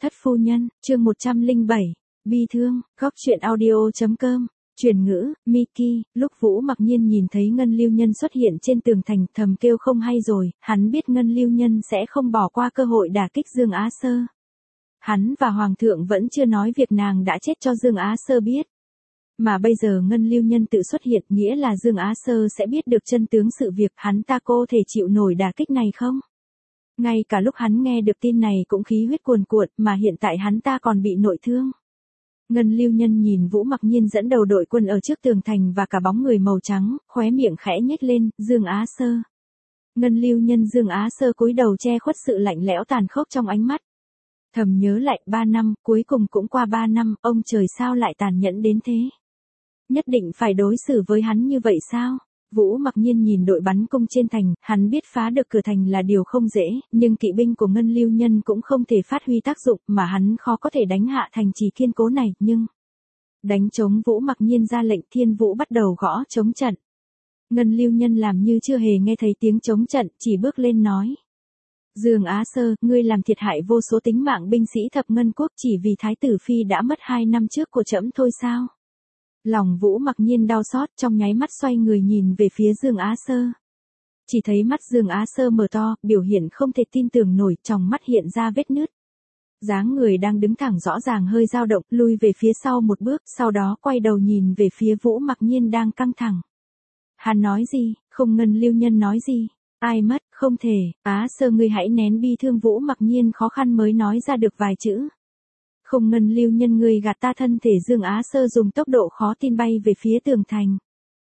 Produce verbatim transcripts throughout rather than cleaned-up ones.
Thất phu nhân, chương một trăm lẻ bảy, bi thương, góc truyện audio.com, truyền ngữ, Miki, lúc Vũ Mặc Nhiên nhìn thấy Ngân Lưu Nhân xuất hiện trên tường thành, thầm kêu không hay rồi, hắn biết Ngân Lưu Nhân sẽ không bỏ qua cơ hội đả kích Dương Á Sơ. Hắn và Hoàng thượng vẫn chưa nói việc nàng đã chết cho Dương Á Sơ biết. Mà bây giờ Ngân Lưu Nhân tự xuất hiện, nghĩa là Dương Á Sơ sẽ biết được chân tướng sự việc, hắn ta cô thể chịu nổi đả kích này không? Ngay cả lúc hắn nghe được tin này cũng khí huyết cuồn cuộn, mà hiện tại hắn ta còn bị nội thương. Ngân Lưu Nhân nhìn Vũ Mặc Nhiên dẫn đầu đội quân ở trước tường thành và cả bóng người màu trắng, khóe miệng khẽ nhếch lên, Dương Á Sơ. Ngân Lưu Nhân Dương Á Sơ cúi đầu che khuất sự lạnh lẽo tàn khốc trong ánh mắt. Thầm nhớ lại ba năm, cuối cùng cũng qua ba năm, ông trời sao lại tàn nhẫn đến thế? Nhất định phải đối xử với hắn như vậy sao? Vũ Mặc Nhiên nhìn đội bắn cung trên thành, hắn biết phá được cửa thành là điều không dễ, nhưng kỵ binh của Ngân Lưu Nhân cũng không thể phát huy tác dụng, mà hắn khó có thể đánh hạ thành trì kiên cố này, nhưng... Đánh trống Vũ Mặc Nhiên ra lệnh, Thiên Vũ bắt đầu gõ trống trận. Ngân Lưu Nhân làm như chưa hề nghe thấy tiếng trống trận, chỉ bước lên nói. Dương Á Sơ, ngươi làm thiệt hại vô số tính mạng binh sĩ thập ngân quốc chỉ vì Thái tử Phi đã mất hai năm trước của trẫm thôi sao? Lòng Vũ Mặc Nhiên đau xót, trong nháy mắt xoay người nhìn về phía Dương Á Sơ. Chỉ thấy mắt Dương Á Sơ mở to, biểu hiện không thể tin tưởng nổi, trong mắt hiện ra vết nứt. Dáng người đang đứng thẳng rõ ràng hơi dao động, lui về phía sau một bước, sau đó quay đầu nhìn về phía Vũ Mặc Nhiên đang căng thẳng. Hắn nói gì? Không. Ngân Lưu Nhân nói gì? Ai mất? Không thể. Á Sơ, ngươi hãy nén bi thương. Vũ Mặc Nhiên khó khăn mới nói ra được vài chữ. Không. Ngân Lưu Nhân, ngươi gạt ta. Thân thể Dương Á Sơ dùng tốc độ khó tin bay về phía tường thành.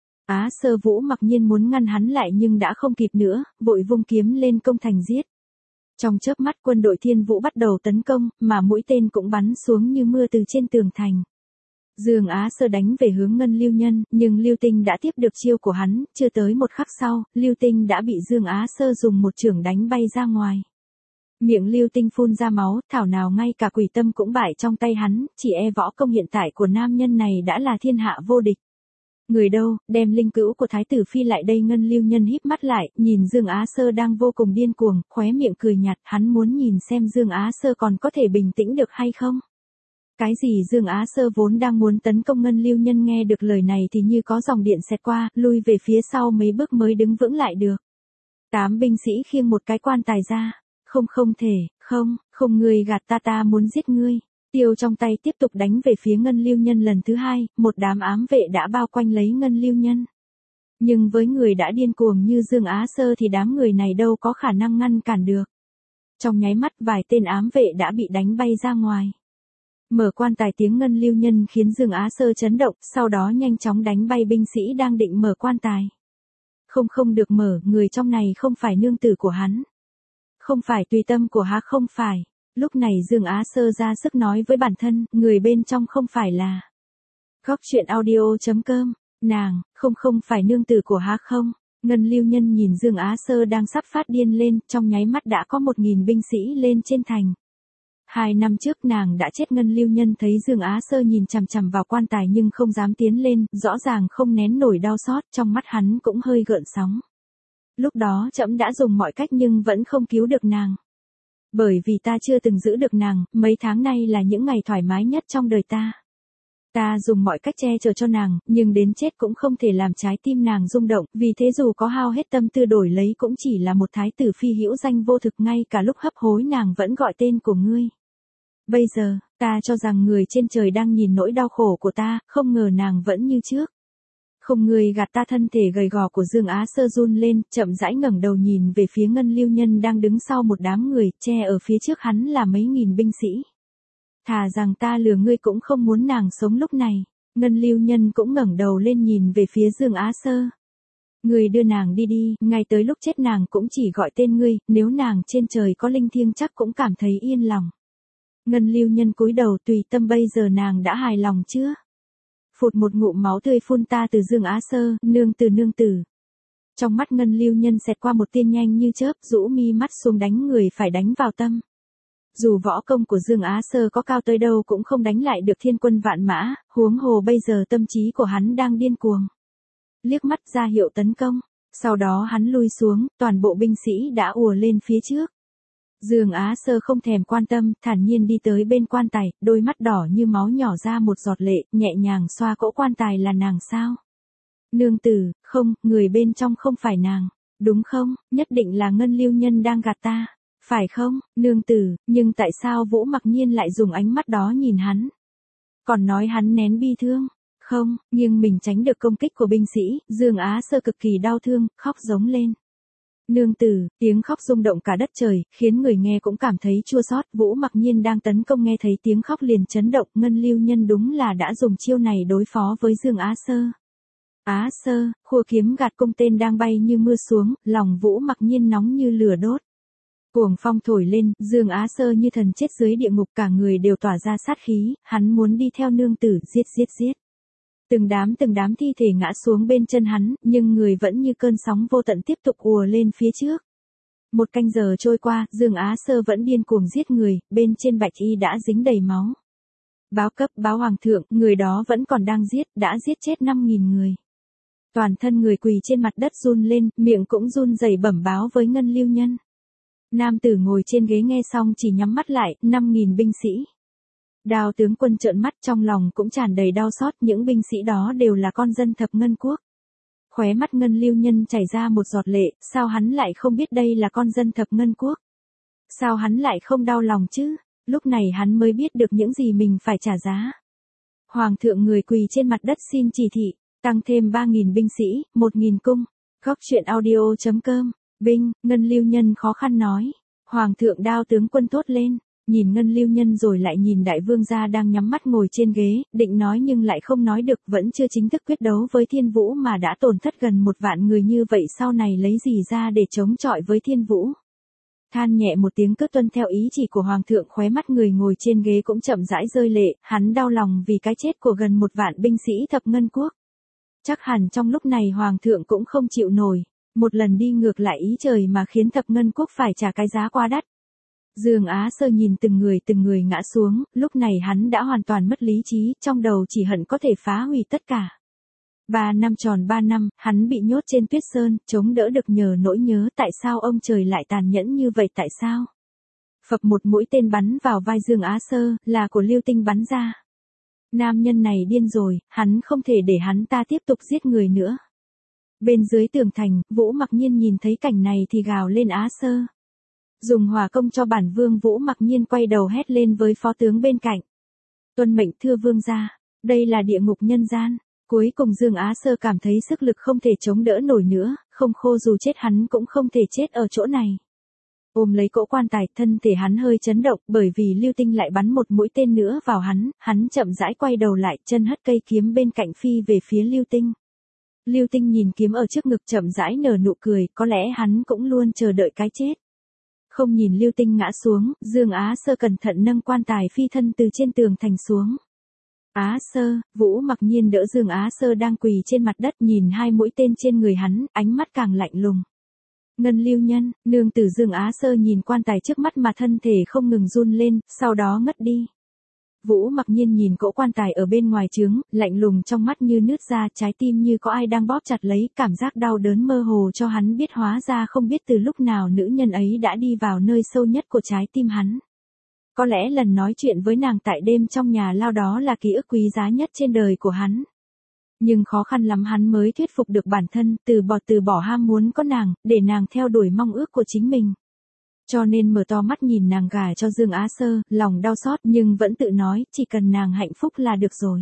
Á Sơ. Vũ Mặc Nhiên muốn ngăn hắn lại nhưng đã không kịp nữa, vội vung kiếm lên công thành giết. Trong chớp mắt quân đội Thiên Vũ bắt đầu tấn công, mà mũi tên cũng bắn xuống như mưa từ trên tường thành. Dương Á Sơ đánh về hướng Ngân Lưu Nhân, nhưng Lưu Tinh đã tiếp được chiêu của hắn, chưa tới một khắc sau, Lưu Tinh đã bị Dương Á Sơ dùng một chưởng đánh bay ra ngoài. Miệng Lưu Tinh phun ra máu, thảo nào ngay cả quỷ tâm cũng bại trong tay hắn, chỉ e võ công hiện tại của nam nhân này đã là thiên hạ vô địch. Người đâu, đem linh cữu của Thái tử Phi lại đây. Ngân Lưu Nhân híp mắt lại, nhìn Dương Á Sơ đang vô cùng điên cuồng, khóe miệng cười nhạt, hắn muốn nhìn xem Dương Á Sơ còn có thể bình tĩnh được hay không. Cái gì? Dương Á Sơ vốn đang muốn tấn công. Ngân Lưu Nhân nghe được lời này thì như có dòng điện xẹt qua, lui về phía sau mấy bước mới đứng vững lại được. Tám binh sĩ khiêng một cái quan tài ra. Không, không thể, không, không, ngươi gạt ta, ta muốn giết ngươi. Tiêu trong tay tiếp tục đánh về phía Ngân Lưu Nhân lần thứ hai, một đám ám vệ đã bao quanh lấy Ngân Lưu Nhân. Nhưng với người đã điên cuồng như Dương Á Sơ thì đám người này đâu có khả năng ngăn cản được. Trong nháy mắt vài tên ám vệ đã bị đánh bay ra ngoài. Mở quan tài, tiếng Ngân Lưu Nhân khiến Dương Á Sơ chấn động, sau đó nhanh chóng đánh bay binh sĩ đang định mở quan tài. Không, không được mở, người trong này không phải nương tử của hắn. Không phải tùy tâm của hắn, không phải. Lúc này Dương Á Sơ ra sức nói với bản thân, người bên trong không phải là. Góc truyện audio.com, nàng, không không phải nương tử của hắn không. Ngân Lưu Nhân nhìn Dương Á Sơ đang sắp phát điên lên, trong nháy mắt đã có một nghìn binh sĩ lên trên thành. Hai năm trước nàng đã chết. Ngân Lưu Nhân thấy Dương Á Sơ nhìn chằm chằm vào quan tài nhưng không dám tiến lên, rõ ràng không nén nổi đau xót, trong mắt hắn cũng hơi gợn sóng. Lúc đó trẫm đã dùng mọi cách nhưng vẫn không cứu được nàng. Bởi vì ta chưa từng giữ được nàng, mấy tháng nay là những ngày thoải mái nhất trong đời ta. Ta dùng mọi cách che chở cho nàng, nhưng đến chết cũng không thể làm trái tim nàng rung động, vì thế dù có hao hết tâm tư đổi lấy cũng chỉ là một thái tử phi hữu danh vô thực, ngay cả lúc hấp hối nàng vẫn gọi tên của ngươi. Bây giờ, ta cho rằng người trên trời đang nhìn nỗi đau khổ của ta, không ngờ nàng vẫn như trước. Không, ngươi gạt ta. Thân thể gầy gò của Dương Á Sơ run lên, chậm rãi ngẩng đầu nhìn về phía Ngân Lưu Nhân đang đứng sau một đám người, che ở phía trước hắn là mấy nghìn binh sĩ. Thà rằng ta lừa ngươi cũng không muốn nàng sống lúc này. Ngân Lưu Nhân cũng ngẩng đầu lên nhìn về phía Dương Á Sơ. Ngươi đưa nàng đi đi, ngay tới lúc chết nàng cũng chỉ gọi tên ngươi, nếu nàng trên trời có linh thiêng chắc cũng cảm thấy yên lòng. Ngân Lưu Nhân cúi đầu, tùy tâm. Bây giờ nàng đã hài lòng chưa? Phụt một ngụm máu tươi phun ta từ Dương Á Sơ, nương tử, nương tử. Trong mắt Ngân Lưu Nhân xẹt qua một tia nhanh như chớp, rũ mi mắt xuống, đánh người phải đánh vào tâm. Dù võ công của Dương Á Sơ có cao tới đâu cũng không đánh lại được thiên quân vạn mã, huống hồ bây giờ tâm trí của hắn đang điên cuồng. Liếc mắt ra hiệu tấn công, sau đó hắn lui xuống, toàn bộ binh sĩ đã ùa lên phía trước. Dương Á Sơ không thèm quan tâm, thản nhiên đi tới bên quan tài, đôi mắt đỏ như máu nhỏ ra một giọt lệ, nhẹ nhàng xoa cỗ quan tài. Là nàng sao? Nương tử, không, người bên trong không phải nàng. Đúng không, nhất định là Ngân Lưu Nhân đang gạt ta. Phải không, nương tử, nhưng tại sao Vũ Mặc Nhiên lại dùng ánh mắt đó nhìn hắn? Còn nói hắn nén bi thương. Không, nhưng mình tránh được công kích của binh sĩ, Dương Á Sơ cực kỳ đau thương, khóc giống lên. Nương tử, tiếng khóc rung động cả đất trời, khiến người nghe cũng cảm thấy chua xót. Vũ Mặc Nhiên đang tấn công nghe thấy tiếng khóc liền chấn động, Ngân Lưu Nhân đúng là đã dùng chiêu này đối phó với Dương Á Sơ. Á Sơ, khua kiếm gạt cung tên đang bay như mưa xuống, lòng Vũ Mặc Nhiên nóng như lửa đốt. Cuồng phong thổi lên, Dương Á Sơ như thần chết dưới địa ngục, cả người đều tỏa ra sát khí, hắn muốn đi theo nương tử, giết giết giết. Từng đám từng đám thi thể ngã xuống bên chân hắn, nhưng người vẫn như cơn sóng vô tận tiếp tục ùa lên phía trước. Một canh giờ trôi qua, Dương Á Sơ vẫn điên cuồng giết người, bên trên bạch y đã dính đầy máu. Báo cấp, báo hoàng thượng, người đó vẫn còn đang giết, đã giết chết năm nghìn người. Toàn thân người quỳ trên mặt đất run lên, miệng cũng run rẩy bẩm báo với Ngân Lưu Nhân. Nam tử ngồi trên ghế nghe xong chỉ nhắm mắt lại, năm nghìn binh sĩ. Đao tướng quân trợn mắt, trong lòng cũng tràn đầy đau xót, những binh sĩ đó đều là con dân Thập Ngân Quốc. Khóe mắt Ngân Lưu Nhân chảy ra một giọt lệ, sao hắn lại không biết đây là con dân Thập Ngân Quốc? Sao hắn lại không đau lòng chứ? Lúc này hắn mới biết được những gì mình phải trả giá. Hoàng thượng người quỳ trên mặt đất xin chỉ thị, tăng thêm ba nghìn binh sĩ, một nghìn cung. Góc truyện audio chấm com. Binh, Ngân Lưu Nhân khó khăn nói. Hoàng thượng. Đao tướng quân thốt lên. Nhìn Ngân Lưu Nhân rồi lại nhìn đại vương gia đang nhắm mắt ngồi trên ghế, định nói nhưng lại không nói được, vẫn chưa chính thức quyết đấu với Thiên Vũ mà đã tổn thất gần một vạn người như vậy, sau này lấy gì ra để chống chọi với Thiên Vũ. Than nhẹ một tiếng cứ tuân theo ý chỉ của Hoàng thượng, khóe mắt người ngồi trên ghế cũng chậm rãi rơi lệ, hắn đau lòng vì cái chết của gần một vạn binh sĩ Thập Ngân Quốc. Chắc hẳn trong lúc này Hoàng thượng cũng không chịu nổi, một lần đi ngược lại ý trời mà khiến Thập Ngân Quốc phải trả cái giá quá đắt. Dương Á Sơ nhìn từng người từng người ngã xuống, lúc này hắn đã hoàn toàn mất lý trí, trong đầu chỉ hận có thể phá hủy tất cả. Ba năm tròn ba năm, hắn bị nhốt trên tuyết sơn, chống đỡ được nhờ nỗi nhớ tại sao ông trời lại tàn nhẫn như vậy, tại sao? Phập một mũi tên bắn vào vai Dương Á Sơ, là của Lưu Tinh bắn ra. Nam nhân này điên rồi, hắn không thể để hắn ta tiếp tục giết người nữa. Bên dưới tường thành, Vũ Mặc Nhiên nhìn thấy cảnh này thì gào lên Á Sơ. Dùng hỏa công cho bản vương. Vũ Mặc Nhiên quay đầu hét lên với phó tướng bên cạnh. Tuân mệnh thưa vương gia, đây là địa ngục nhân gian. Cuối cùng Dương Á Sơ cảm thấy sức lực không thể chống đỡ nổi nữa, không khô dù chết hắn cũng không thể chết ở chỗ này. Ôm lấy cỗ quan tài, thân thể hắn hơi chấn động, bởi vì Lưu Tinh lại bắn một mũi tên nữa vào hắn, hắn chậm rãi quay đầu lại, chân hất cây kiếm bên cạnh phi về phía Lưu Tinh. Lưu Tinh nhìn kiếm ở trước ngực chậm rãi nở nụ cười, có lẽ hắn cũng luôn chờ đợi cái chết. Không nhìn Lưu Tinh ngã xuống, Dương Á Sơ cẩn thận nâng quan tài phi thân từ trên tường thành xuống. Á Sơ, Vũ Mặc Nhiên đỡ Dương Á Sơ đang quỳ trên mặt đất, nhìn hai mũi tên trên người hắn, ánh mắt càng lạnh lùng. Ngân Lưu Nhân, nương tử. Dương Á Sơ nhìn quan tài trước mắt mà thân thể không ngừng run lên, sau đó ngất đi. Vũ Mặc Nhiên nhìn cỗ quan tài ở bên ngoài trướng, lạnh lùng trong mắt như nứt ra, trái tim như có ai đang bóp chặt lấy, cảm giác đau đớn mơ hồ cho hắn biết hóa ra không biết từ lúc nào nữ nhân ấy đã đi vào nơi sâu nhất của trái tim hắn. Có lẽ lần nói chuyện với nàng tại đêm trong nhà lao đó là ký ức quý giá nhất trên đời của hắn. Nhưng khó khăn lắm hắn mới thuyết phục được bản thân, từ bỏ từ bỏ ham muốn có nàng, để nàng theo đuổi mong ước của chính mình. Cho nên mở to mắt nhìn nàng gả cho Dương Á Sơ, lòng đau xót nhưng vẫn tự nói, chỉ cần nàng hạnh phúc là được rồi.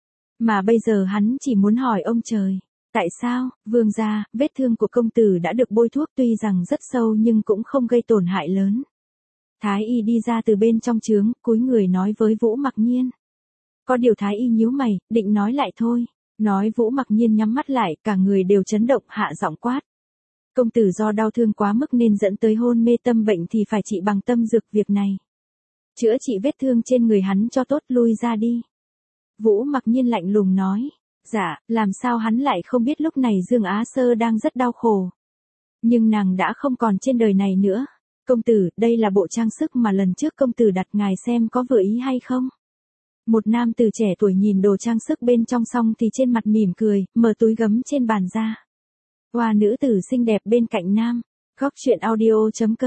Mà bây giờ hắn chỉ muốn hỏi ông trời, tại sao, vương gia, vết thương của công tử đã được bôi thuốc tuy rằng rất sâu nhưng cũng không gây tổn hại lớn. Thái y đi ra từ bên trong trướng, cúi người nói với Vũ Mặc Nhiên. Có điều Thái y nhíu mày, định nói lại thôi. Nói Vũ Mặc Nhiên nhắm mắt lại, cả người đều chấn động, hạ giọng quát. Công tử do đau thương quá mức nên dẫn tới hôn mê tâm bệnh thì phải trị bằng tâm dược, việc này. Chữa trị vết thương trên người hắn cho tốt, lui ra đi. Vũ Mặc Nhiên lạnh lùng nói. Dạ, làm sao hắn lại không biết lúc này Dương Á Sơ đang rất đau khổ. Nhưng nàng đã không còn trên đời này nữa. Công tử, đây là bộ trang sức mà lần trước công tử đặt, ngài xem có vừa ý hay không? Một nam tử trẻ tuổi nhìn đồ trang sức bên trong xong thì trên mặt mỉm cười, mở túi gấm trên bàn ra. Hoa nữ tử xinh đẹp bên cạnh nam. Góc truyện audio chấm com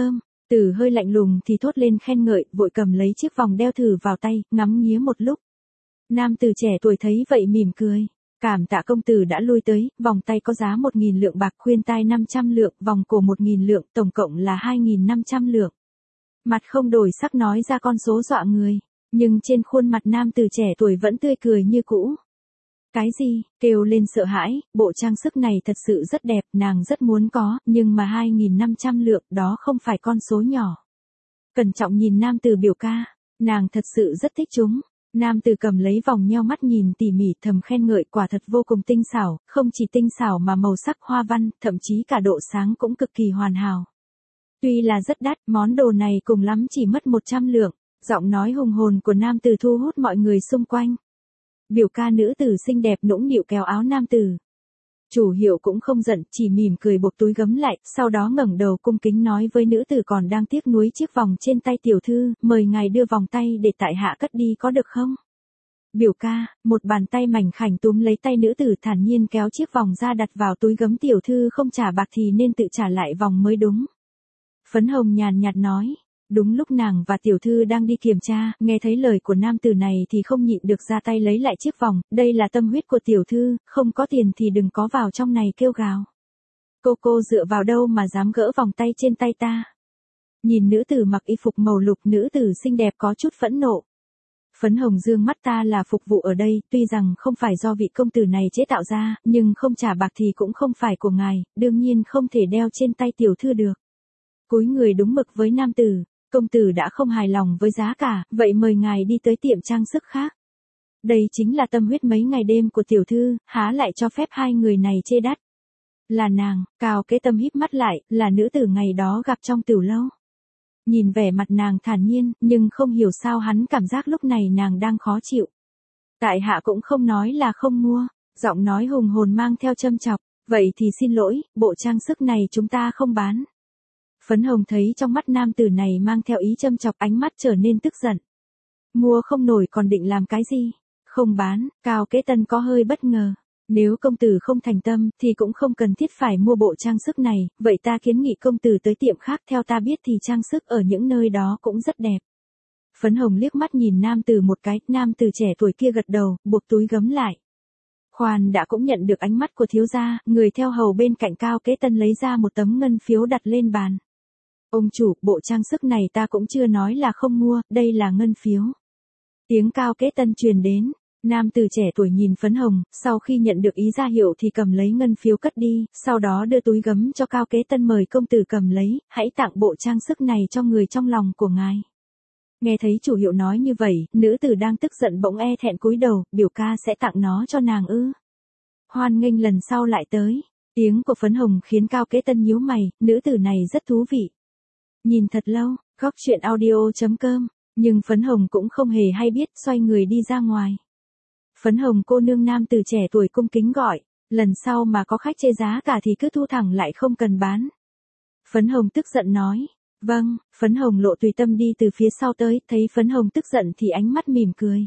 Tử hơi lạnh lùng thì thốt lên khen ngợi, vội cầm lấy chiếc vòng đeo thử vào tay, ngắm nghía một lúc. Nam tử trẻ tuổi thấy vậy mỉm cười. Cảm tạ công tử đã lui tới, vòng tay có giá một nghìn lượng bạc, khuyên tai năm trăm lượng, vòng cổ một nghìn lượng, tổng cộng là hai nghìn năm trăm lượng. Mặt không đổi sắc nói ra con số dọa người, nhưng trên khuôn mặt nam tử trẻ tuổi vẫn tươi cười như cũ. Cái gì, kêu lên sợ hãi, bộ trang sức này thật sự rất đẹp, nàng rất muốn có, nhưng mà hai nghìn năm trăm lượng đó không phải con số nhỏ. Cẩn trọng nhìn nam tử biểu ca, nàng thật sự rất thích chúng. Nam tử cầm lấy vòng nheo mắt nhìn tỉ mỉ, thầm khen ngợi, quả thật vô cùng tinh xảo, không chỉ tinh xảo mà màu sắc hoa văn, thậm chí cả độ sáng cũng cực kỳ hoàn hảo. Tuy là rất đắt, món đồ này cùng lắm chỉ mất một trăm lượng, giọng nói hùng hồn của nam tử thu hút mọi người xung quanh. Biểu ca nữ tử xinh đẹp nũng nịu kéo áo nam tử. Chủ hiệu cũng không giận, chỉ mỉm cười buộc túi gấm lại, sau đó ngẩng đầu cung kính nói với nữ tử còn đang tiếc nuối chiếc vòng trên tay tiểu thư, mời ngài đưa vòng tay để tại hạ cất đi có được không? Biểu ca, một bàn tay mảnh khảnh túm lấy tay nữ tử thản nhiên kéo chiếc vòng ra đặt vào túi gấm, tiểu thư không trả bạc thì nên tự trả lại vòng mới đúng. Phấn Hồng nhàn nhạt nói. Đúng lúc nàng và tiểu thư đang đi kiểm tra, nghe thấy lời của nam tử này thì không nhịn được ra tay lấy lại chiếc vòng, đây là tâm huyết của tiểu thư, không có tiền thì đừng có vào trong này kêu gào. Cô cô dựa vào đâu mà dám gỡ vòng tay trên tay ta? Nhìn nữ tử mặc y phục màu lục, nữ tử xinh đẹp có chút phẫn nộ. Phấn Hồng dương mắt, ta là phục vụ ở đây, tuy rằng không phải do vị công tử này chế tạo ra, nhưng không trả bạc thì cũng không phải của ngài, đương nhiên không thể đeo trên tay tiểu thư được. Cúi người đúng mực với nam tử. Công tử đã không hài lòng với giá cả, vậy mời ngài đi tới tiệm trang sức khác. Đây chính là tâm huyết mấy ngày đêm của tiểu thư, há lại cho phép hai người này chê đắt. Là nàng, Cao Kế Tâm híp mắt lại, là nữ tử ngày đó gặp trong tiểu lâu. Nhìn vẻ mặt nàng thản nhiên, nhưng không hiểu sao hắn cảm giác lúc này nàng đang khó chịu. Tại hạ cũng không nói là không mua, giọng nói hùng hồn mang theo châm chọc, vậy thì xin lỗi, bộ trang sức này chúng ta không bán. Phấn Hồng thấy trong mắt nam tử này mang theo ý châm chọc, ánh mắt trở nên tức giận. Mua không nổi còn định làm cái gì? Không bán, Cao Kế Tân có hơi bất ngờ. Nếu công tử không thành tâm thì cũng không cần thiết phải mua bộ trang sức này, vậy ta kiến nghị công tử tới tiệm khác, theo ta biết thì trang sức ở những nơi đó cũng rất đẹp. Phấn Hồng liếc mắt nhìn nam tử một cái, nam tử trẻ tuổi kia gật đầu, buộc túi gấm lại. Khoan đã, cũng nhận được ánh mắt của thiếu gia, người theo hầu bên cạnh Cao Kế Tân lấy ra một tấm ngân phiếu đặt lên bàn. Ông chủ, bộ trang sức này ta cũng chưa nói là không mua, đây là ngân phiếu. Tiếng Cao Kế Tân truyền đến, nam tử trẻ tuổi nhìn Phấn Hồng, sau khi nhận được ý ra hiệu thì cầm lấy ngân phiếu cất đi, sau đó đưa túi gấm cho Cao Kế Tân, mời công tử cầm lấy, hãy tặng bộ trang sức này cho người trong lòng của ngài. Nghe thấy chủ hiệu nói như vậy, nữ tử đang tức giận bỗng e thẹn cúi đầu, biểu ca sẽ tặng nó cho nàng ư? Hoan nghênh lần sau lại tới. Tiếng của Phấn Hồng khiến Cao Kế Tân nhíu mày, nữ tử này rất thú vị. Nhìn thật lâu, góc chuyện audio chấm com, nhưng Phấn Hồng cũng không hề hay biết, xoay người đi ra ngoài. Phấn Hồng cô nương, nam tử trẻ tuổi cung kính gọi, lần sau mà có khách chê giá cả thì cứ thu thẳng lại, không cần bán. Phấn Hồng tức giận nói, vâng. Phấn Hồng Lộ Tùy Tâm đi từ phía sau tới, thấy Phấn Hồng tức giận thì ánh mắt mỉm cười.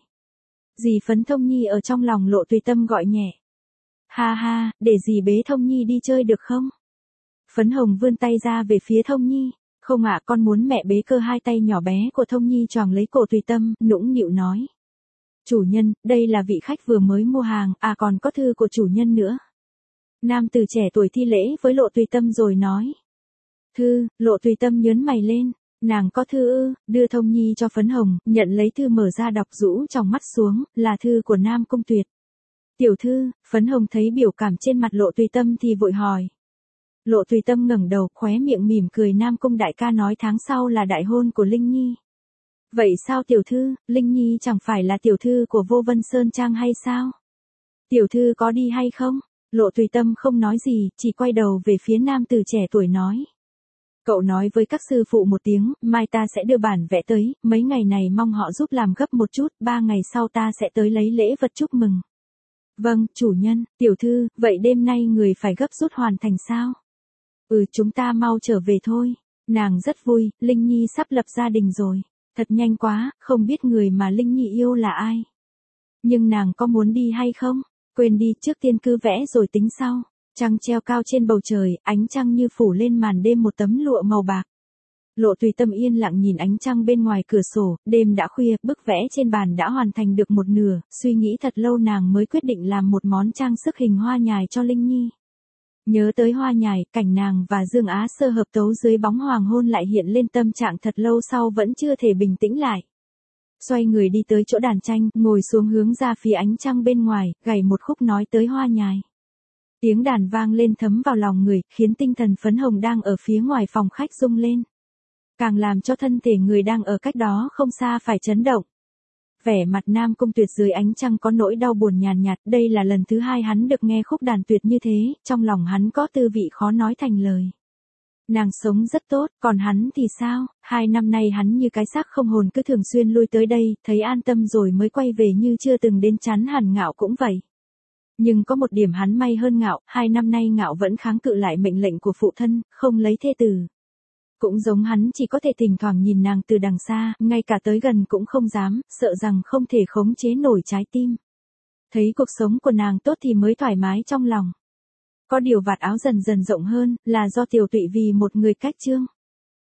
Dì Phấn Thông Nhi ở trong lòng Lộ Tùy Tâm gọi nhẹ. Ha ha, để dì bế Thông Nhi đi chơi được không? Phấn Hồng vươn tay ra về phía Thông Nhi. Không ạ, con muốn mẹ bế. Cơ hai tay nhỏ bé của Thông Nhi choàng lấy cổ Tùy Tâm, nũng nịu nói. Chủ nhân, đây là vị khách vừa mới mua hàng, à còn có thư của chủ nhân nữa. Nam tử trẻ tuổi thi lễ với Lộ Tùy Tâm rồi nói. Thư, Lộ Tùy Tâm nhớn mày lên, nàng có thư ư? Đưa Thông Nhi cho Phấn Hồng, nhận lấy thư mở ra đọc, rũ trong mắt xuống, là thư của Nam Cung Tuyệt. Tiểu thư, Phấn Hồng thấy biểu cảm trên mặt Lộ Tùy Tâm thì vội hỏi. Lộ Tùy Tâm ngẩng đầu, khóe miệng mỉm cười, Nam Cung đại ca nói tháng sau là đại hôn của Linh Nhi. Vậy sao tiểu thư, Linh Nhi chẳng phải là tiểu thư của Vô Vân Sơn Trang hay sao? Tiểu thư có đi hay không? Lộ Tùy Tâm không nói gì, chỉ quay đầu về phía nam tử trẻ tuổi nói. Cậu nói với các sư phụ một tiếng, mai ta sẽ đưa bản vẽ tới, mấy ngày này mong họ giúp làm gấp một chút, ba ngày sau ta sẽ tới lấy lễ vật chúc mừng. Vâng, chủ nhân. Tiểu thư, vậy đêm nay người phải gấp rút hoàn thành sao? Ừ, chúng ta mau trở về thôi. Nàng rất vui, Linh Nhi sắp lập gia đình rồi. Thật nhanh quá, không biết người mà Linh Nhi yêu là ai. Nhưng nàng có muốn đi hay không? Quên đi, trước tiên cứ vẽ rồi tính sau. Trăng treo cao trên bầu trời, ánh trăng như phủ lên màn đêm một tấm lụa màu bạc. Lộ Tùy Tâm yên lặng nhìn ánh trăng bên ngoài cửa sổ, đêm đã khuya, bức vẽ trên bàn đã hoàn thành được một nửa, suy nghĩ thật lâu nàng mới quyết định làm một món trang sức hình hoa nhài cho Linh Nhi. Nhớ tới hoa nhài, cảnh nàng và Dương Á Sơ hợp tấu dưới bóng hoàng hôn lại hiện lên tâm trạng thật lâu sau vẫn chưa thể bình tĩnh lại. Xoay người đi tới chỗ đàn tranh, ngồi xuống hướng ra phía ánh trăng bên ngoài, gảy một khúc nói tới hoa nhài. Tiếng đàn vang lên thấm vào lòng người, khiến tinh thần phấn hồng đang ở phía ngoài phòng khách rung lên. Càng làm cho thân thể người đang ở cách đó không xa phải chấn động. Vẻ mặt Nam Cung Tuyệt dưới ánh trăng có nỗi đau buồn nhàn nhạt, đây là lần thứ hai hắn được nghe khúc đàn tuyệt như thế, trong lòng hắn có tư vị khó nói thành lời. Nàng sống rất tốt, còn hắn thì sao, hai năm nay hắn như cái xác không hồn cứ thường xuyên lui tới đây, thấy an tâm rồi mới quay về như chưa từng đến, chán hẳn Ngạo cũng vậy. Nhưng có một điểm hắn may hơn Ngạo, hai năm nay Ngạo vẫn kháng cự lại mệnh lệnh của phụ thân, không lấy thê tử. Cũng giống hắn chỉ có thể thỉnh thoảng nhìn nàng từ đằng xa, ngay cả tới gần cũng không dám, sợ rằng không thể khống chế nổi trái tim. Thấy cuộc sống của nàng tốt thì mới thoải mái trong lòng. Có điều vạt áo dần dần rộng hơn, là do Tiểu Tụy vì một người cách chương.